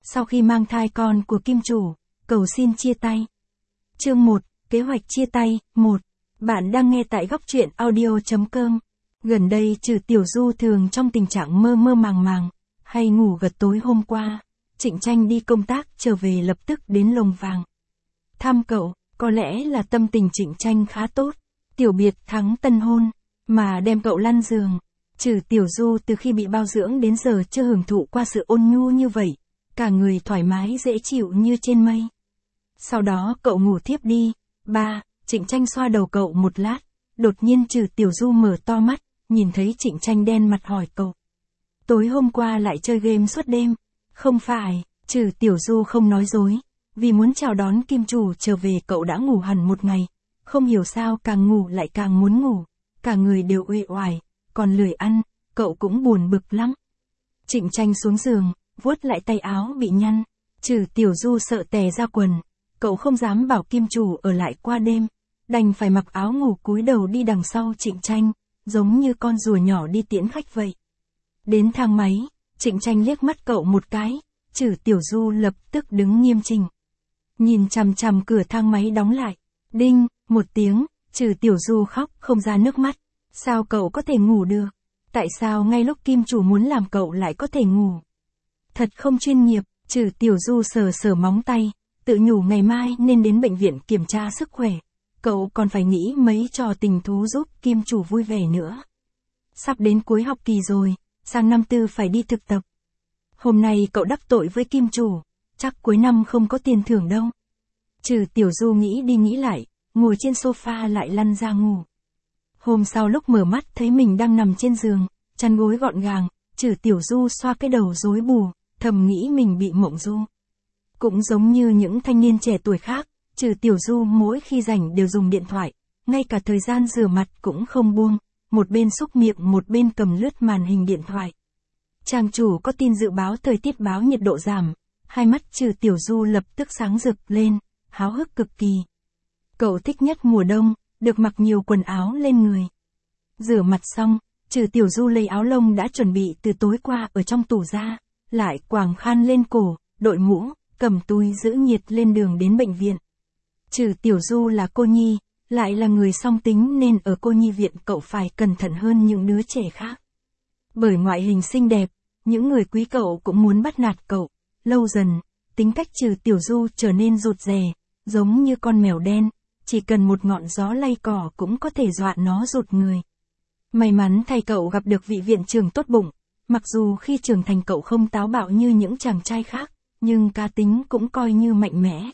Sau khi mang thai con của kim chủ, cầu xin chia tay. Chương 1, kế hoạch chia tay. 1. Bạn đang nghe tại góc truyện audio.com. Gần đây Trừ Tiểu Du thường trong tình trạng mơ mơ màng màng, hay ngủ gật. Tối hôm qua, Trịnh Tranh đi công tác trở về lập tức đến Lồng Vàng thăm cậu. Có lẽ là tâm tình Trịnh Tranh khá tốt, tiểu biệt thắng tân hôn, mà đem cậu lăn giường. Trừ Tiểu Du từ khi bị bao dưỡng đến giờ chưa hưởng thụ qua sự ôn nhu như vậy, cả người thoải mái dễ chịu như trên mây. Sau đó cậu ngủ thiếp đi. 3. Trịnh Tranh xoa đầu cậu một lát, đột nhiên Trừ Tiểu Du mở to mắt, nhìn thấy Trịnh Tranh đen mặt hỏi cậu. Tối hôm qua lại chơi game suốt đêm? Không phải. Trừ Tiểu Du không nói dối, vì muốn chào đón kim chủ trở về cậu đã ngủ hẳn một ngày. Không hiểu sao càng ngủ lại càng muốn ngủ, cả người đều uể oải, còn lười ăn, cậu cũng buồn bực lắm. Trịnh Tranh xuống giường, vuốt lại tay áo bị nhăn. Trừ Tiểu Du sợ tè ra quần, cậu không dám bảo kim chủ ở lại qua đêm, đành phải mặc áo ngủ cúi đầu đi đằng sau Trịnh Tranh, giống như con rùa nhỏ đi tiễn khách vậy. Đến thang máy, Trịnh Tranh liếc mắt cậu một cái, Trừ Tiểu Du lập tức đứng nghiêm chỉnh, nhìn chằm chằm cửa thang máy đóng lại. Đinh, một tiếng, Trừ Tiểu Du khóc không ra nước mắt. Sao cậu có thể ngủ được? Tại sao ngay lúc kim chủ muốn làm cậu lại có thể ngủ? Thật không chuyên nghiệp. Trừ Tiểu Du sờ sờ móng tay, tự nhủ ngày mai nên đến bệnh viện kiểm tra sức khỏe. Cậu còn phải nghĩ mấy trò tình thú giúp kim chủ vui vẻ nữa. Sắp đến cuối học kỳ rồi, sang năm tư phải đi thực tập. Hôm nay cậu đắc tội với kim chủ, chắc cuối năm không có tiền thưởng đâu. Trừ Tiểu Du nghĩ đi nghĩ lại, ngồi trên sofa lại lăn ra ngủ. Hôm sau lúc mở mắt thấy mình đang nằm trên giường, chăn gối gọn gàng, Trừ Tiểu Du xoa cái đầu rối bù, thầm nghĩ mình bị mộng du. Cũng giống như những thanh niên trẻ tuổi khác, Trừ Tiểu Du mỗi khi rảnh đều dùng điện thoại, ngay cả thời gian rửa mặt cũng không buông, một bên xúc miệng một bên cầm lướt màn hình điện thoại. Trang chủ có tin dự báo thời tiết báo nhiệt độ giảm, hai mắt Trừ Tiểu Du lập tức sáng rực lên, háo hức cực kỳ. Cậu thích nhất mùa đông, được mặc nhiều quần áo lên người. Rửa mặt xong, Trừ Tiểu Du lấy áo lông đã chuẩn bị từ tối qua ở trong tủ ra, lại quàng khăn lên cổ, đội mũ, cầm túi giữ nhiệt lên đường đến bệnh viện. Trừ Tiểu Du là cô nhi, lại là người song tính nên ở cô nhi viện cậu phải cẩn thận hơn những đứa trẻ khác. Bởi ngoại hình xinh đẹp, những người quý cậu cũng muốn bắt nạt cậu. Lâu dần, tính cách Trừ Tiểu Du trở nên rụt rè, giống như con mèo đen, chỉ cần một ngọn gió lay cỏ cũng có thể dọa nó rụt người. May mắn thay cậu gặp được vị viện trưởng tốt bụng, mặc dù khi trưởng thành cậu không táo bạo như những chàng trai khác, nhưng cá tính cũng coi như mạnh mẽ.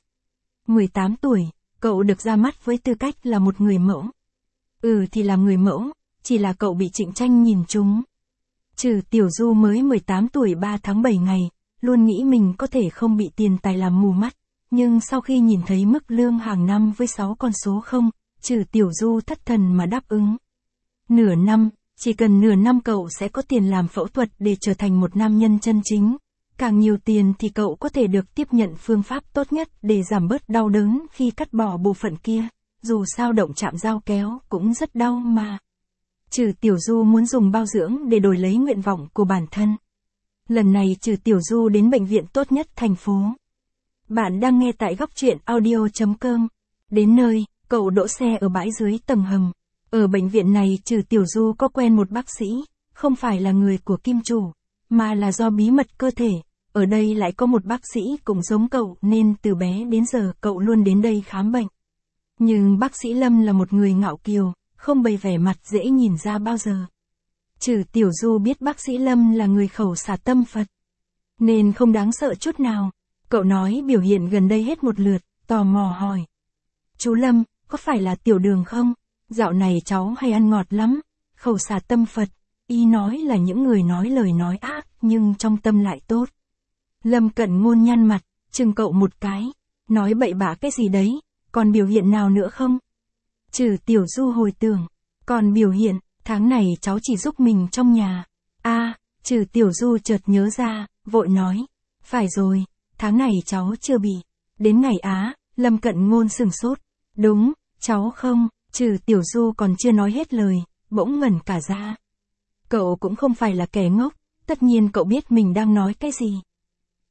18 tuổi, cậu được ra mắt với tư cách là một người mẫu. Thì là người mẫu, chỉ là cậu bị Trịnh Tranh nhìn trúng. Trừ Tiểu Du mới 18 tuổi 3 tháng 7 ngày, luôn nghĩ mình có thể không bị tiền tài làm mù mắt, nhưng sau khi nhìn thấy mức lương hàng năm với 6 con số 0, Trừ Tiểu Du thất thần mà đáp ứng. Nửa năm, chỉ cần nửa năm cậu sẽ có tiền làm phẫu thuật để trở thành một nam nhân chân chính. Càng nhiều tiền thì cậu có thể được tiếp nhận phương pháp tốt nhất để giảm bớt đau đớn khi cắt bỏ bộ phận kia, dù sao động chạm dao kéo cũng rất đau mà. Trừ Tiểu Du muốn dùng bao dưỡng để đổi lấy nguyện vọng của bản thân. Lần này Trừ Tiểu Du đến bệnh viện tốt nhất thành phố. Bạn đang nghe tại góc truyện audio.com. Đến nơi, cậu đỗ xe ở bãi dưới tầng hầm. Ở bệnh viện này Trừ Tiểu Du có quen một bác sĩ, không phải là người của kim chủ, mà là do bí mật cơ thể. Ở đây lại có một bác sĩ cũng giống cậu nên từ bé đến giờ cậu luôn đến đây khám bệnh. Nhưng bác sĩ Lâm là một người ngạo kiều, không bày vẻ mặt dễ nhìn ra bao giờ. Trừ Tiểu Du biết bác sĩ Lâm là người khẩu xả tâm Phật, nên không đáng sợ chút nào. Cậu nói biểu hiện gần đây hết một lượt, tò mò hỏi. Chú Lâm, có phải là tiểu đường không? Dạo này cháu hay ăn ngọt lắm. Khẩu xả tâm Phật, y nói là những người nói lời nói ác nhưng trong tâm lại tốt. Lâm Cận Ngôn nhăn mặt, chừng cậu một cái, nói bậy bạ cái gì đấy, còn biểu hiện nào nữa không? Trừ Tiểu Du hồi tưởng, còn biểu hiện, tháng này cháu chỉ giúp mình trong nhà. Trừ Tiểu Du chợt nhớ ra, vội nói, phải rồi, tháng này cháu chưa bị. Đến ngày Lâm Cận Ngôn sửng sốt, đúng, cháu không. Trừ Tiểu Du còn chưa nói hết lời, bỗng ngẩn cả ra. Cậu cũng không phải là kẻ ngốc, tất nhiên cậu biết mình đang nói cái gì.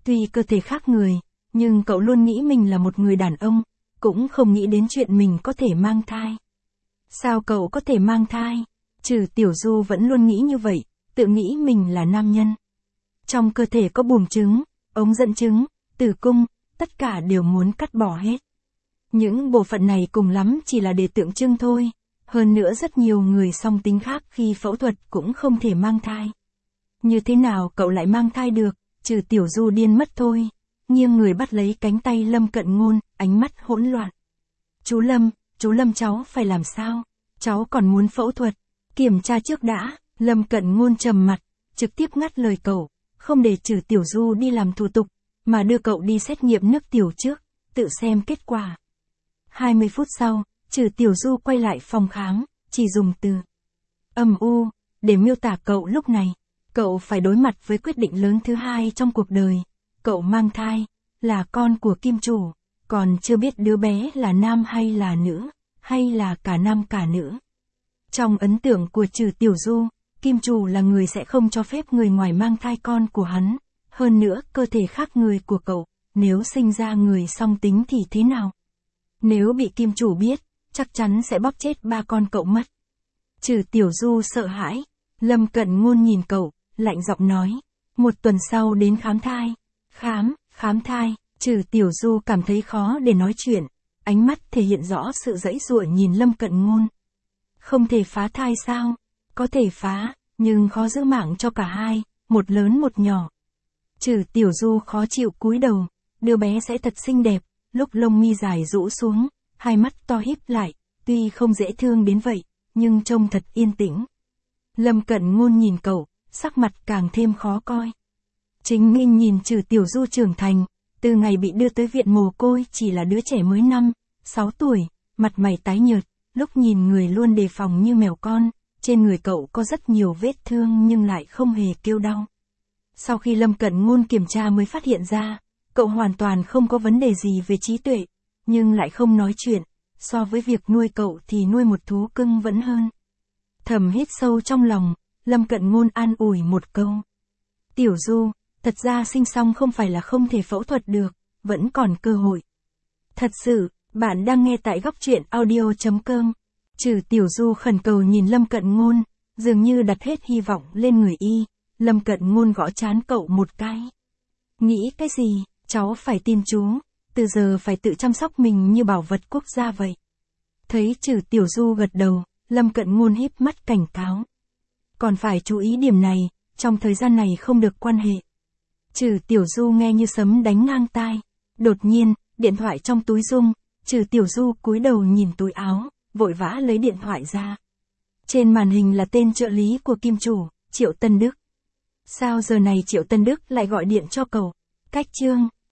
Tuy cơ thể khác người, nhưng cậu luôn nghĩ mình là một người đàn ông, cũng không nghĩ đến chuyện mình có thể mang thai. Sao cậu có thể mang thai? Trừ Tiểu Du vẫn luôn nghĩ như vậy, tự nghĩ mình là nam nhân. Trong cơ thể có buồng trứng, ống dẫn trứng, tử cung, tất cả đều muốn cắt bỏ hết. Những bộ phận này cùng lắm chỉ là để tượng trưng thôi. Hơn nữa rất nhiều người song tính khác khi phẫu thuật cũng không thể mang thai. Như thế nào cậu lại mang thai được? Trừ Tiểu Du điên mất thôi. Nghiêng người bắt lấy cánh tay Lâm Cận Ngôn, ánh mắt hỗn loạn. Chú Lâm cháu phải làm sao? Cháu còn muốn phẫu thuật. Kiểm tra trước đã. Lâm Cận Ngôn trầm mặt, trực tiếp ngắt lời cậu, không để Trừ Tiểu Du đi làm thủ tục, mà đưa cậu đi xét nghiệm nước tiểu trước, tự xem kết quả. 20 phút sau, Trừ Tiểu Du quay lại phòng khám, chỉ dùng từ âm u để miêu tả cậu lúc này. Cậu phải đối mặt với quyết định lớn thứ hai trong cuộc đời. Cậu mang thai, là con của kim chủ, còn chưa biết đứa bé là nam hay là nữ, hay là cả nam cả nữ. Trong ấn tượng của Trừ Tiểu Du, kim chủ là người sẽ không cho phép người ngoài mang thai con của hắn. Hơn nữa, cơ thể khác người của cậu, nếu sinh ra người song tính thì thế nào? Nếu bị kim chủ biết, chắc chắn sẽ bóp chết ba con cậu mất. Trừ Tiểu Du sợ hãi. Lâm Cận Ngôn nhìn cậu, lạnh giọng nói. 1 tuần sau đến khám thai. Khám thai. Trừ Tiểu Du cảm thấy khó để nói chuyện. Ánh mắt thể hiện rõ sự giãy giụa nhìn Lâm Cận Ngôn. Không thể phá thai sao? Có thể phá, nhưng khó giữ mạng cho cả hai, một lớn một nhỏ. Trừ Tiểu Du khó chịu cúi đầu. Đứa bé sẽ thật xinh đẹp. Lúc lông mi dài rũ xuống, hai mắt to híp lại, tuy không dễ thương đến vậy, nhưng trông thật yên tĩnh. Lâm Cận Ngôn nhìn cậu, sắc mặt càng thêm khó coi. Chính Nghinh nhìn Trừ Tiểu Du trưởng thành, từ ngày bị đưa tới viện mồ côi chỉ là đứa trẻ mới 5-6 tuổi, mặt mày tái nhợt, lúc nhìn người luôn đề phòng như mèo con, trên người cậu có rất nhiều vết thương nhưng lại không hề kêu đau. Sau khi Lâm Cận Ngôn kiểm tra mới phát hiện ra, cậu hoàn toàn không có vấn đề gì về trí tuệ, nhưng lại không nói chuyện, so với việc nuôi cậu thì nuôi một thú cưng vẫn hơn. Thầm hít sâu trong lòng, Lâm Cận Ngôn an ủi một câu. Tiểu Du, thật ra sinh xong không phải là không thể phẫu thuật được, vẫn còn cơ hội. Thật sự, bạn đang nghe tại góc truyện audio.com. Trừ Tiểu Du khẩn cầu nhìn Lâm Cận Ngôn, dường như đặt hết hy vọng lên người y. Lâm Cận Ngôn gõ trán cậu một cái. Nghĩ cái gì? Cháu phải tin chú, từ giờ phải tự chăm sóc mình như bảo vật quốc gia vậy. Thấy Trừ Tiểu Du gật đầu, Lâm Cận Ngôn híp mắt cảnh cáo. Còn phải chú ý điểm này, trong thời gian này không được quan hệ. Trừ Tiểu Du nghe như sấm đánh ngang tai. Đột nhiên, điện thoại trong túi rung, Trừ Tiểu Du cúi đầu nhìn túi áo, vội vã lấy điện thoại ra. Trên màn hình là tên trợ lý của kim chủ, Triệu Tân Đức. Sao giờ này Triệu Tân Đức lại gọi điện cho cậu? Cách chương